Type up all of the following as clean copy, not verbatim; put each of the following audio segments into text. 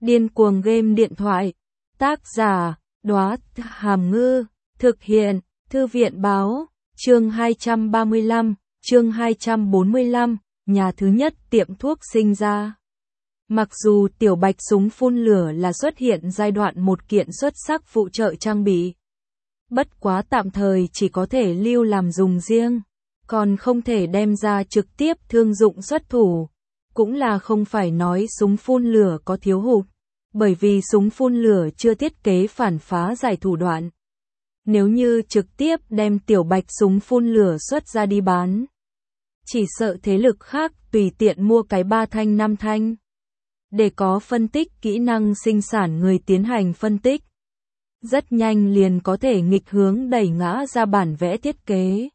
Điên cuồng game điện thoại. Tác giả, Đóa Hàm Ngư. Thực hiện, Thư viện báo. Chương 235, chương 245, nhà thứ nhất tiệm thuốc sinh ra. Mặc dù tiểu bạch súng phun lửa là xuất hiện giai đoạn một kiện xuất sắc phụ trợ trang bị. Bất quá tạm thời chỉ có thể lưu làm dùng riêng, còn không thể đem ra trực tiếp thương dụng xuất thủ. Cũng là không phải nói súng phun lửa có thiếu hụt, bởi vì súng phun lửa chưa thiết kế phản phá giải thủ đoạn. Nếu như trực tiếp đem tiểu bạch súng phun lửa xuất ra đi bán, chỉ sợ thế lực khác tùy tiện mua cái 3 thanh 5 thanh. Để có phân tích kỹ năng sinh sản người tiến hành phân tích. Rất nhanh liền có thể nghịch hướng đẩy ngã ra bản vẽ thiết kế.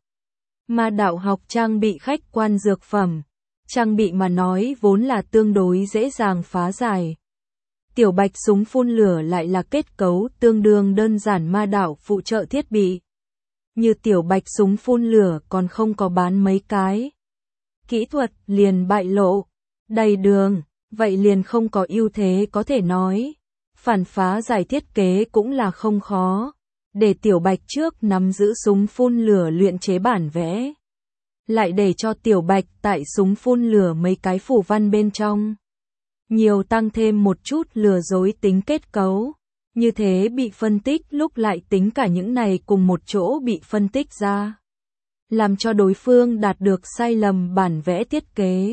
Mà đạo học trang bị khách quan dược phẩm, trang bị mà nói vốn là tương đối dễ dàng phá giải. Tiểu bạch súng phun lửa lại là kết cấu tương đương đơn giản ma đạo phụ trợ thiết bị. Như tiểu bạch súng phun lửa còn không có bán mấy cái. Kỹ thuật liền bại lộ, đầy đường, vậy liền không có ưu thế có thể nói. Phản phá giải thiết kế cũng là không khó, để tiểu bạch trước nắm giữ súng phun lửa luyện chế bản vẽ. Lại để cho tiểu bạch tại súng phun lửa mấy cái phù văn bên trong. Nhiều tăng thêm một chút lừa dối tính kết cấu. Như thế bị phân tích lúc lại tính cả những này cùng một chỗ bị phân tích ra. Làm cho đối phương đạt được sai lầm bản vẽ thiết kế.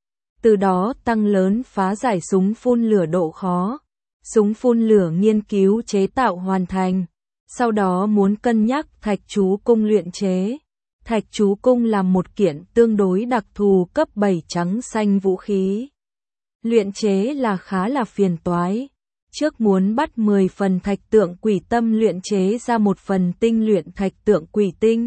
Từ đó tăng lớn phá giải súng phun lửa độ khó. Súng phun lửa nghiên cứu chế tạo hoàn thành. Sau đó muốn cân nhắc thạch chú cung luyện chế. Thạch chú cung là một kiện tương đối đặc thù cấp 7 trắng xanh vũ khí. Luyện chế là khá là phiền toái. Trước muốn bắt 10 phần thạch tượng quỷ tâm luyện chế ra một phần tinh luyện thạch tượng quỷ tinh.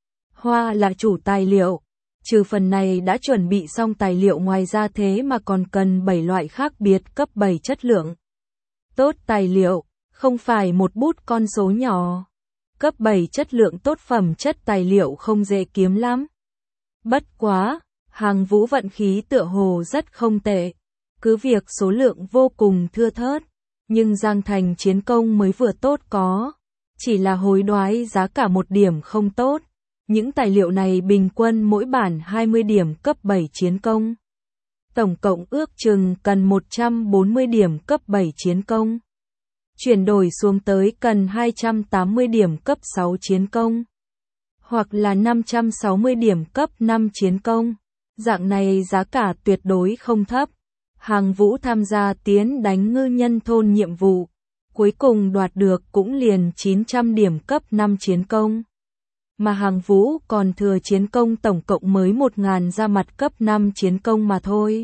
Hoa là chủ tài liệu. Trừ phần này đã chuẩn bị xong tài liệu ngoài ra thế mà còn cần 7 loại khác biệt cấp 7 chất lượng. Tốt tài liệu, không phải một bút con số nhỏ. Cấp 7 chất lượng tốt phẩm chất tài liệu không dễ kiếm lắm. Bất quá, Hàng Vũ vận khí tựa hồ rất không tệ. Cứ việc số lượng vô cùng thưa thớt, nhưng Giang Thành chiến công mới vừa tốt có. Chỉ là hối đoái giá cả một điểm không tốt. Những tài liệu này bình quân mỗi bản 20 điểm cấp 7 chiến công. Tổng cộng ước chừng cần 140 điểm cấp 7 chiến công. Chuyển đổi xuống tới cần 280 điểm cấp 6 chiến công. Hoặc là 560 điểm cấp 5 chiến công. Dạng này giá cả tuyệt đối không thấp. Hàng Vũ tham gia tiến đánh ngư nhân thôn nhiệm vụ. Cuối cùng đoạt được cũng liền 900 điểm cấp 5 chiến công. Mà Hàng Vũ còn thừa chiến công tổng cộng mới 1000 ra mặt cấp 5 chiến công mà thôi.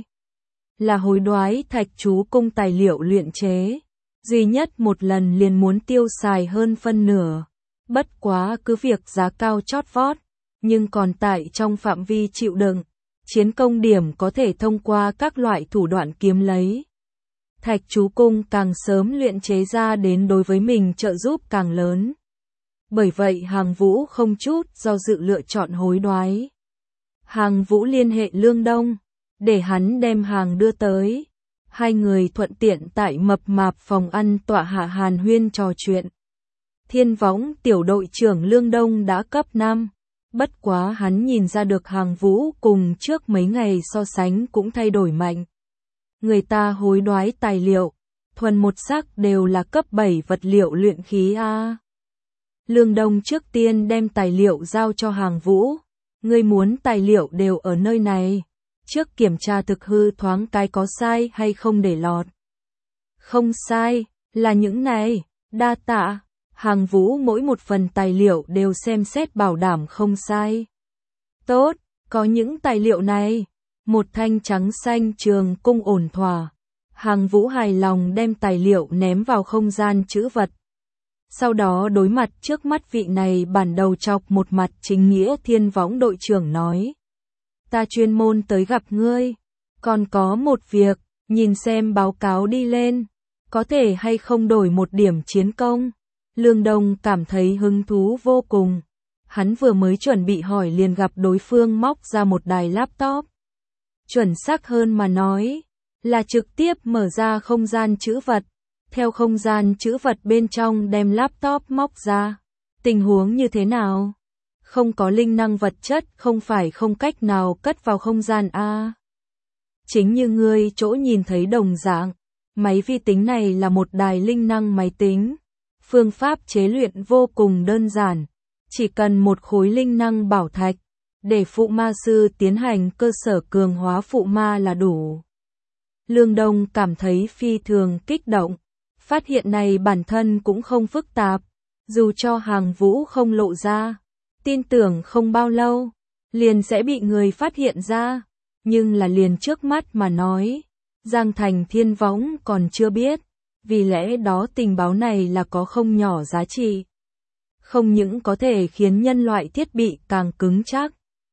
Là hối đoái thạch chú cung tài liệu luyện chế. Duy nhất một lần liền muốn tiêu xài hơn phân nửa. Bất quá cứ việc giá cao chót vót, nhưng còn tại trong phạm vi chịu đựng. Chiến công điểm có thể thông qua các loại thủ đoạn kiếm lấy. Thạch chú cung càng sớm luyện chế ra đến đối với mình trợ giúp càng lớn. Bởi vậy Hàng Vũ không chút do dự lựa chọn hối đoái. Hàng Vũ liên hệ Lương Đông, để hắn đem hàng đưa tới. Hai người thuận tiện tại mập mạp phòng ăn tọa hạ hàn huyên trò chuyện. Thiên Võng tiểu đội trưởng Lương Đông đã cấp 5. Bất quá hắn nhìn ra được Hàng Vũ cùng trước mấy ngày so sánh cũng thay đổi mạnh. Người ta hối đoái tài liệu, thuần một sắc đều là cấp 7 vật liệu luyện khí A. Lương Đông trước tiên đem tài liệu giao cho Hàng Vũ. Ngươi muốn tài liệu đều ở nơi này. Trước kiểm tra thực hư thoáng cái có sai hay không để lọt. Không sai, là những này, đa tạ. Hàng Vũ mỗi một phần tài liệu đều xem xét bảo đảm không sai. Tốt, có những tài liệu này. Một thanh trắng xanh trường cung ổn thỏa. Hàng Vũ hài lòng đem tài liệu ném vào không gian trữ vật. Sau đó đối mặt trước mắt vị này bản đầu chọc một mặt chính nghĩa Thiên Võng đội trưởng nói. Ta chuyên môn tới gặp ngươi. Còn có một việc, nhìn xem báo cáo đi lên. Có thể hay không đổi một điểm chiến công. Lương Đông cảm thấy hứng thú vô cùng. Hắn vừa mới chuẩn bị hỏi liền gặp đối phương móc ra một đài laptop. Chuẩn xác hơn mà nói, là trực tiếp mở ra không gian trữ vật. Theo không gian trữ vật bên trong đem laptop móc ra. Tình huống như thế nào? Không có linh năng vật chất không phải không cách nào cất vào không gian a. Chính như ngươi chỗ nhìn thấy đồng dạng, máy vi tính này là một đài linh năng máy tính. Phương pháp chế luyện vô cùng đơn giản, chỉ cần một khối linh năng bảo thạch, để phụ ma sư tiến hành cơ sở cường hóa phụ ma là đủ. Lương Đông cảm thấy phi thường kích động, phát hiện này bản thân cũng không phức tạp, dù cho Hàng Vũ không lộ ra, tin tưởng không bao lâu, liền sẽ bị người phát hiện ra, nhưng là liền trước mắt mà nói, Giang Thành Thiên Võng còn chưa biết, vì lẽ đó tình báo này là có không nhỏ giá trị. Không những có thể khiến nhân loại thiết bị càng cứng chắc,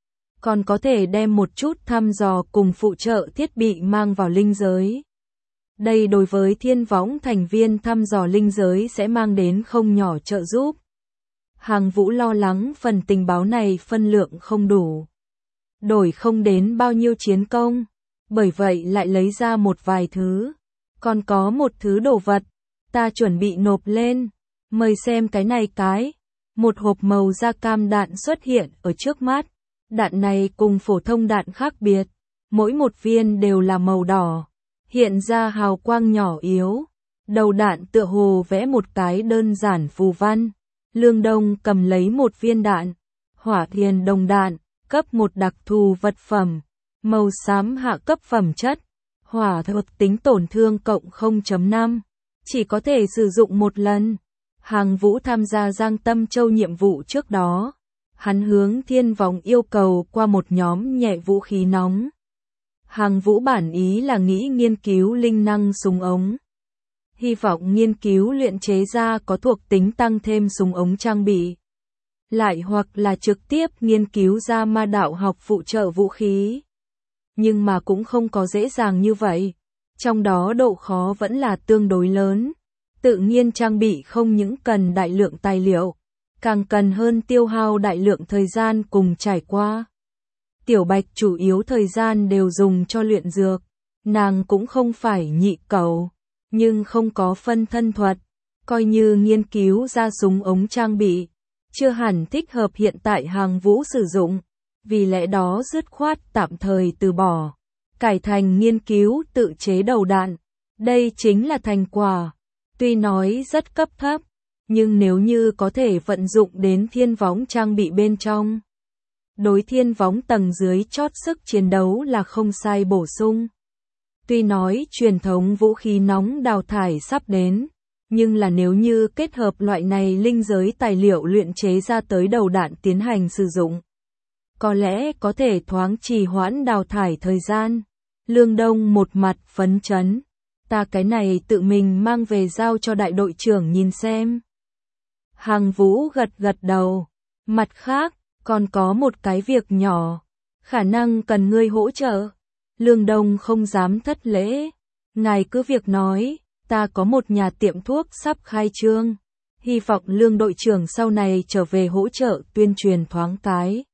còn có thể đem một chút thăm dò cùng phụ trợ thiết bị mang vào linh giới. Đây đối với Thiên Võng thành viên thăm dò linh giới sẽ mang đến không nhỏ trợ giúp. Hàng Vũ lo lắng phần tình báo này phân lượng không đủ, đổi không đến bao nhiêu chiến công, bởi vậy lại lấy ra một vài thứ. Còn có một thứ đồ vật, ta chuẩn bị nộp lên, mời xem cái này cái. Một hộp màu da cam đạn xuất hiện ở trước mắt, đạn này cùng phổ thông đạn khác biệt, mỗi một viên đều là màu đỏ, hiện ra hào quang nhỏ yếu. Đầu đạn tựa hồ vẽ một cái đơn giản phù văn. Lương Đông cầm lấy một viên đạn, hỏa thiền đồng đạn, cấp một đặc thù vật phẩm, màu xám hạ cấp phẩm chất, hỏa thuộc tính tổn thương cộng 0.5, chỉ có thể sử dụng một lần. Hàng Vũ tham gia Giang Tâm Châu nhiệm vụ trước đó, hắn hướng Thiên Võng yêu cầu qua một nhóm nhẹ vũ khí nóng. Hàng Vũ bản ý là nghĩ nghiên cứu linh năng súng ống, hy vọng nghiên cứu luyện chế ra có thuộc tính tăng thêm súng ống trang bị, lại hoặc là trực tiếp nghiên cứu ra ma đạo học phụ trợ vũ khí. Nhưng mà cũng không có dễ dàng như vậy, trong đó độ khó vẫn là tương đối lớn. Tự nhiên trang bị không những cần đại lượng tài liệu, càng cần hơn tiêu hao đại lượng thời gian cùng trải qua. Tiểu Bạch chủ yếu thời gian đều dùng cho luyện dược, nàng cũng không phải nhị cẩu, nhưng không có phân thân thuật, coi như nghiên cứu ra súng ống trang bị, chưa hẳn thích hợp hiện tại Hàng Vũ sử dụng, vì lẽ đó dứt khoát tạm thời từ bỏ, cải thành nghiên cứu tự chế đầu đạn. Đây chính là thành quả. Tuy nói rất cấp thấp, nhưng nếu như có thể vận dụng đến Thiên Võng trang bị bên trong, đối Thiên Võng tầng dưới chót sức chiến đấu là không sai bổ sung. Tuy nói truyền thống vũ khí nóng đào thải sắp đến, nhưng là nếu như kết hợp loại này linh giới tài liệu luyện chế ra tới đầu đạn tiến hành sử dụng, có lẽ có thể thoáng trì hoãn đào thải thời gian. Lương Đông một mặt phấn chấn. Ta cái này tự mình mang về giao cho đại đội trưởng nhìn xem. Hàng Vũ gật gật đầu. Mặt khác, còn có một cái việc nhỏ, khả năng cần ngươi hỗ trợ. Lương Đông không dám thất lễ. Ngài cứ việc nói, ta có một nhà tiệm thuốc sắp khai trương. Hy vọng Lương đội trưởng sau này trở về hỗ trợ tuyên truyền thoáng cái.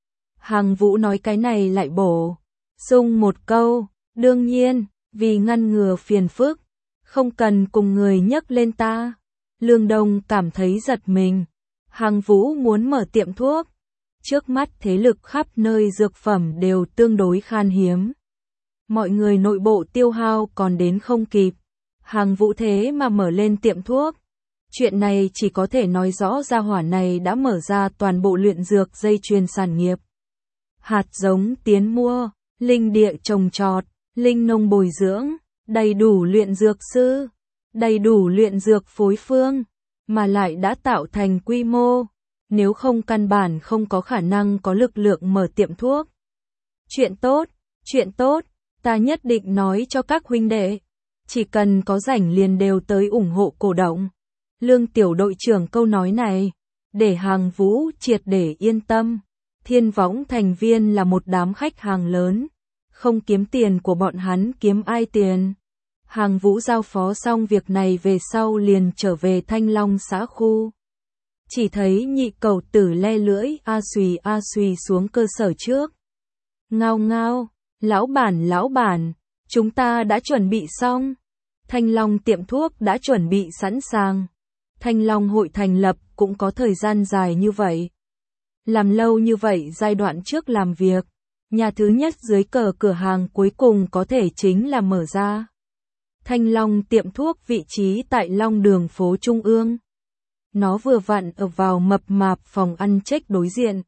Hàng Vũ nói cái này lại bổ sung một câu, đương nhiên, vì ngăn ngừa phiền phức, không cần cùng người nhắc lên ta. Lương Đông cảm thấy giật mình. Hàng Vũ muốn mở tiệm thuốc. Trước mắt thế lực khắp nơi dược phẩm đều tương đối khan hiếm. Mọi người nội bộ tiêu hao còn đến không kịp. Hàng Vũ thế mà mở lên tiệm thuốc. Chuyện này chỉ có thể nói rõ gia hỏa này đã mở ra toàn bộ luyện dược dây chuyền sản nghiệp. Hạt giống tiến mua, linh địa trồng trọt, linh nông bồi dưỡng, đầy đủ luyện dược sư, đầy đủ luyện dược phối phương, mà lại đã tạo thành quy mô, nếu không căn bản không có khả năng có lực lượng mở tiệm thuốc. Chuyện tốt, ta nhất định nói cho các huynh đệ, chỉ cần có rảnh liền đều tới ủng hộ cổ động. Lương tiểu đội trưởng câu nói này, để Hàng Vũ triệt để yên tâm. Thiên Võng thành viên là một đám khách hàng lớn, không kiếm tiền của bọn hắn kiếm ai tiền. Hàng Vũ giao phó xong việc này về sau liền trở về Thanh Long xã khu. Chỉ thấy nhị cẩu tử le lưỡi a xùy xuống cơ sở trước. Ngao ngao, lão bản, Chúng ta đã chuẩn bị xong. Thanh Long tiệm thuốc đã chuẩn bị sẵn sàng. Thanh Long hội thành lập cũng có thời gian dài như vậy. Làm lâu như vậy giai đoạn trước làm việc, nhà thứ nhất dưới cờ cửa hàng cuối cùng có thể chính là mở ra. Thanh Long tiệm thuốc vị trí tại Long Đường phố Trung ương. Nó vừa vặn ở vào mập mạp phòng ăn check đối diện.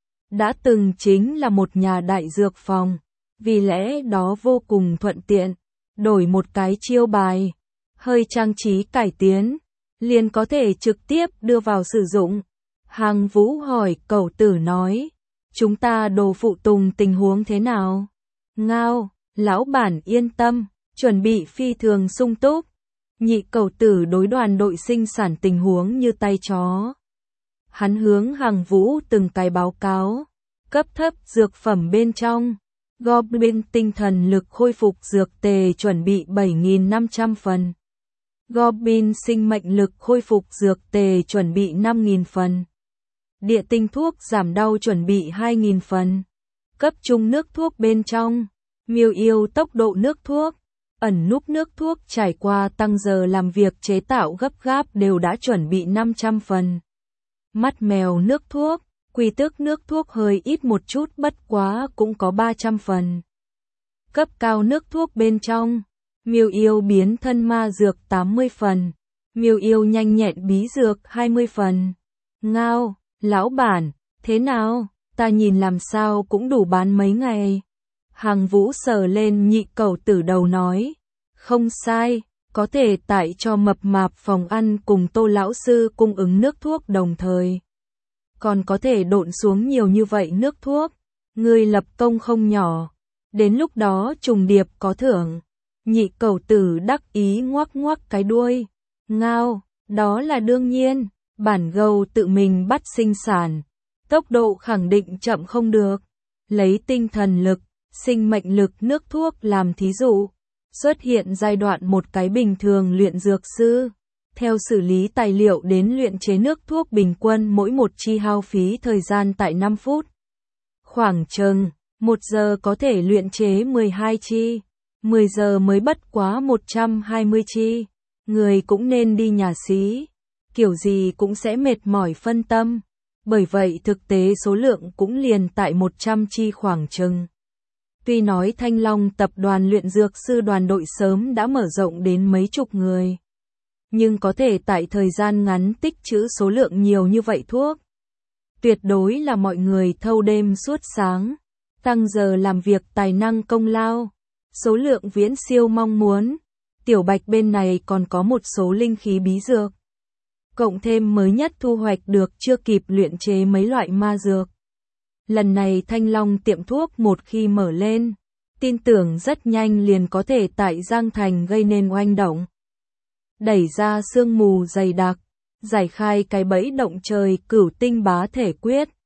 Đã từng chính là một nhà đại dược phòng, vì lẽ đó vô cùng thuận tiện. Đổi một cái chiêu bài, hơi trang trí cải tiến, liền có thể trực tiếp đưa vào sử dụng. Hàng Vũ hỏi Cẩu Tử nói, chúng ta đồ phụ tùng tình huống thế nào? Ngao, lão bản yên tâm, chuẩn bị phi thường sung túc. Nhị Cẩu Tử đối đoàn đội sinh sản tình huống như tay chó. Hắn hướng Hàng Vũ từng cái báo cáo, cấp thấp dược phẩm bên trong. Goblin tinh thần lực khôi phục dược tề chuẩn bị 7.500 phần. Goblin sinh mệnh lực khôi phục dược tề chuẩn bị 5.000 phần. Địa tinh thuốc giảm đau chuẩn bị 2.000 phần. Cấp trung nước thuốc bên trong. Miêu yêu tốc độ nước thuốc. Ẩn núp nước thuốc trải qua tăng giờ làm việc chế tạo gấp gáp đều đã chuẩn bị 500 phần. Mắt mèo nước thuốc. Quy tước nước thuốc hơi ít một chút bất quá cũng có 300 phần. Cấp cao nước thuốc bên trong. Miêu yêu biến thân ma dược 80 phần. Miêu yêu nhanh nhẹn bí dược 20 phần. Ngao, lão bản, thế nào? Ta nhìn làm sao cũng đủ bán mấy ngày. Hàng Vũ sờ lên Nhị Cẩu Tử đầu nói. Không sai, có thể tại cho mập mạp phòng ăn cùng Tô lão sư cung ứng nước thuốc đồng thời. Còn có thể độn xuống nhiều như vậy nước thuốc. Ngươi lập công không nhỏ. Đến lúc đó trùng điệp có thưởng. Nhị Cẩu Tử đắc ý ngoắc ngoắc cái đuôi. Ngao, đó là đương nhiên. Bản gâu tự mình bắt sinh sản. Tốc độ khẳng định chậm không được. Lấy tinh thần lực, sinh mệnh lực nước thuốc làm thí dụ. Xuất hiện giai đoạn một cái bình thường luyện dược sư. Theo xử lý tài liệu đến luyện chế nước thuốc bình quân mỗi một chi hao phí thời gian tại 5 phút. Khoảng chừng 1 giờ có thể luyện chế 12 chi, 10 giờ mới bất quá 120 chi. Người cũng nên đi nhà xí, kiểu gì cũng sẽ mệt mỏi phân tâm. Bởi vậy thực tế số lượng cũng liền tại 100 chi khoảng chừng. Tuy nói Thanh Long tập đoàn luyện dược sư đoàn đội sớm đã mở rộng đến mấy chục người. Nhưng có thể tại thời gian ngắn tích trữ số lượng nhiều như vậy thuốc. Tuyệt đối là mọi người thâu đêm suốt sáng, tăng giờ làm việc tài năng công lao. Số lượng viễn siêu mong muốn. Tiểu Bạch bên này còn có một số linh khí bí dược. Cộng thêm mới nhất thu hoạch được chưa kịp luyện chế mấy loại ma dược. Lần này Thanh Long tiệm thuốc một khi mở lên, tin tưởng rất nhanh liền có thể tại Giang Thành gây nên oanh động. Đẩy ra sương mù dày đặc, giải khai cái bẫy động trời Cửu Tinh Bá Thể Quyết.